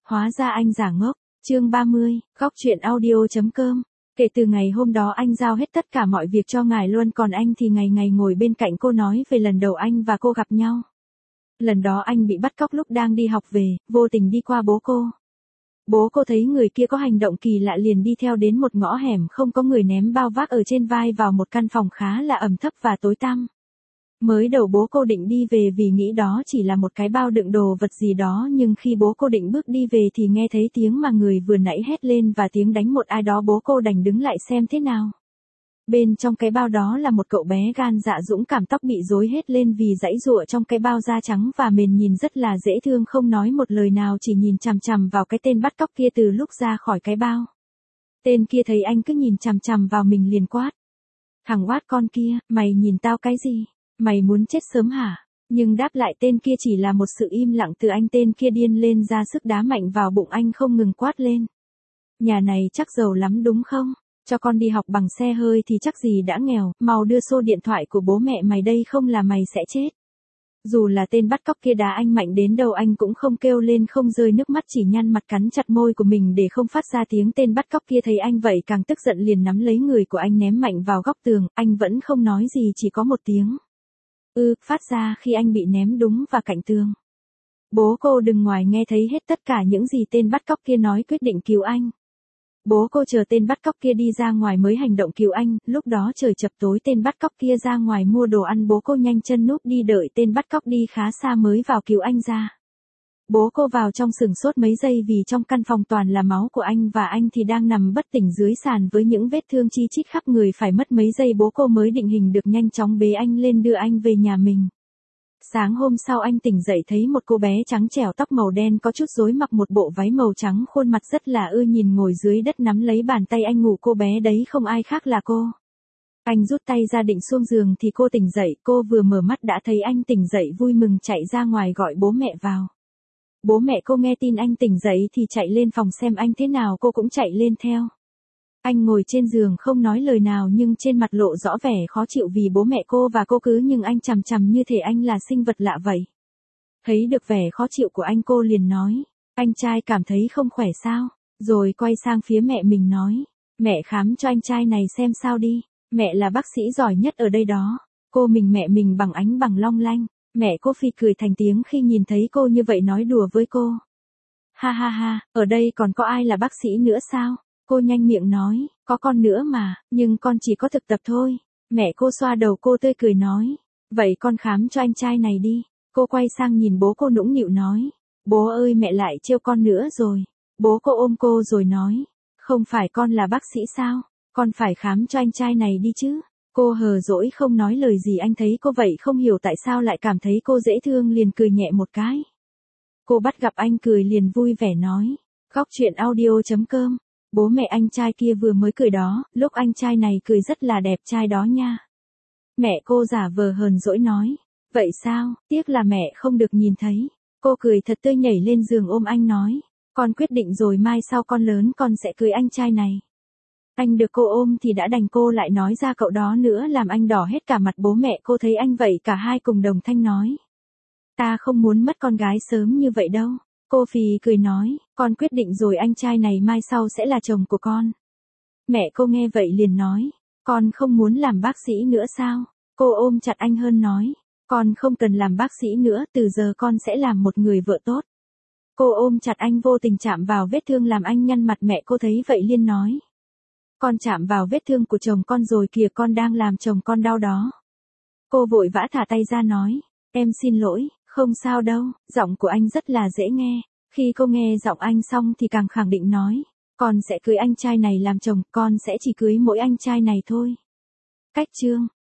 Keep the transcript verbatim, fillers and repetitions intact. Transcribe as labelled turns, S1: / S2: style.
S1: Hóa ra anh giả ngốc. Chương ba mươi, góc truyện audio.com. Kể từ ngày hôm đó anh giao hết tất cả mọi việc cho ngài luôn, còn anh thì ngày ngày ngồi bên cạnh cô nói về lần đầu anh và cô gặp nhau. Lần đó anh bị bắt cóc lúc đang đi học về, vô tình đi qua bố cô. Bố cô thấy người kia có hành động kỳ lạ liền đi theo đến một ngõ hẻm không có người, ném bao vác ở trên vai vào một căn phòng khá là ẩm thấp và tối tăm. Mới đầu bố cô định đi về vì nghĩ đó chỉ là một cái bao đựng đồ vật gì đó, nhưng khi bố cô định bước đi về thì nghe thấy tiếng mà người vừa nãy hét lên và tiếng đánh một ai đó, bố cô đành đứng lại xem thế nào. Bên trong cái bao đó là một cậu bé gan dạ dũng cảm, tóc bị rối hết lên vì giãy giụa trong cái bao da trắng và mềm, nhìn rất là dễ thương, không nói một lời nào, chỉ nhìn chằm chằm vào cái tên bắt cóc kia từ lúc ra khỏi cái bao. Tên kia thấy anh cứ nhìn chằm chằm vào mình liền quát. Thằng oát con kia, mày nhìn tao cái gì? Mày muốn chết sớm hả? Nhưng đáp lại tên kia chỉ là một sự im lặng từ anh. Tên kia điên lên ra sức đá mạnh vào bụng anh không ngừng quát lên. Nhà này chắc giàu lắm đúng không? Cho con đi học bằng xe hơi thì chắc gì đã nghèo, mau đưa số điện thoại của bố mẹ mày đây không là mày sẽ chết. Dù là tên bắt cóc kia đá anh mạnh đến đâu anh cũng không kêu lên, không rơi nước mắt, chỉ nhăn mặt cắn chặt môi của mình để không phát ra tiếng. Tên bắt cóc kia thấy anh vậy càng tức giận, liền nắm lấy người của anh ném mạnh vào góc tường. Anh vẫn không nói gì, chỉ có một tiếng ư phát ra khi anh bị ném đúng vào cạnh tường. Bố cô đứng ngoài nghe thấy hết tất cả những gì tên bắt cóc kia nói, quyết định cứu anh. Bố cô chờ tên bắt cóc kia đi ra ngoài mới hành động cứu anh. Lúc đó trời chập tối, tên bắt cóc kia ra ngoài mua đồ ăn, bố cô nhanh chân núp đi đợi tên bắt cóc đi khá xa mới vào cứu anh ra. Bố cô vào trong sửng sốt mấy giây vì trong căn phòng toàn là máu của anh và anh thì đang nằm bất tỉnh dưới sàn với những vết thương chi chít khắp người. Phải mất mấy giây bố cô mới định hình được, nhanh chóng bế anh lên đưa anh về nhà mình. Sáng hôm sau anh tỉnh dậy thấy một cô bé trắng trẻo, tóc màu đen có chút rối, mặc một bộ váy màu trắng, khuôn mặt rất là ưa nhìn, ngồi dưới đất nắm lấy bàn tay anh ngủ. Cô bé đấy không ai khác là cô. Anh rút tay ra định xuống giường thì cô tỉnh dậy, cô vừa mở mắt đã thấy anh tỉnh dậy, vui mừng chạy ra ngoài gọi bố mẹ vào. Bố mẹ cô nghe tin anh tỉnh dậy thì chạy lên phòng xem anh thế nào, cô cũng chạy lên theo. Anh ngồi trên giường không nói lời nào nhưng trên mặt lộ rõ vẻ khó chịu vì bố mẹ cô và cô cứ nhưng anh chằm chằm như thể anh là sinh vật lạ vậy. Thấy được vẻ khó chịu của anh, cô liền nói, anh trai cảm thấy không khỏe sao? Rồi quay sang phía mẹ mình nói, mẹ khám cho anh trai này xem sao đi, mẹ là bác sĩ giỏi nhất ở đây đó. Cô mình mẹ mình bằng ánh bằng long lanh. Mẹ cô phì cười thành tiếng khi nhìn thấy cô như vậy, nói đùa với cô. Ha ha ha, ở đây còn có ai là bác sĩ nữa sao? Cô nhanh miệng nói, có con nữa mà, nhưng con chỉ có thực tập thôi. Mẹ cô xoa đầu cô tươi cười nói, vậy con khám cho anh trai này đi. Cô quay sang nhìn bố cô nũng nịu nói, bố ơi mẹ lại trêu con nữa rồi. Bố cô ôm cô rồi nói, không phải con là bác sĩ sao? Con phải khám cho anh trai này đi chứ. Cô hờ dỗi không nói lời gì. Anh thấy cô vậy không hiểu tại sao lại cảm thấy cô dễ thương liền cười nhẹ một cái. Cô bắt gặp anh cười liền vui vẻ nói, góc truyện audio.com. Bố mẹ anh trai kia vừa mới cười đó, lúc anh trai này cười rất là đẹp trai đó nha. Mẹ cô giả vờ hờn dỗi nói, vậy sao, tiếc là mẹ không được nhìn thấy. Cô cười thật tươi nhảy lên giường ôm anh nói, con quyết định rồi, mai sau con lớn con sẽ cưới anh trai này. Anh được cô ôm thì đã đành, cô lại nói ra cậu đó nữa làm anh đỏ hết cả mặt. Bố mẹ cô thấy anh vậy cả hai cùng đồng thanh nói, ta không muốn mất con gái sớm như vậy đâu. Cô phì cười nói, con quyết định rồi, anh trai này mai sau sẽ là chồng của con. Mẹ cô nghe vậy liền nói, con không muốn làm bác sĩ nữa sao? Cô ôm chặt anh hơn nói, con không cần làm bác sĩ nữa, từ giờ con sẽ làm một người vợ tốt. Cô ôm chặt anh vô tình chạm vào vết thương làm anh nhăn mặt. Mẹ cô thấy vậy liên nói, con chạm vào vết thương của chồng con rồi kìa, con đang làm chồng con đau đó. Cô vội vã thả tay ra nói, em xin lỗi, không sao đâu. Giọng của anh rất là dễ nghe. Khi cô nghe giọng anh xong thì càng khẳng định nói, con sẽ cưới anh trai này làm chồng, con sẽ chỉ cưới mỗi anh trai này thôi. Cách chương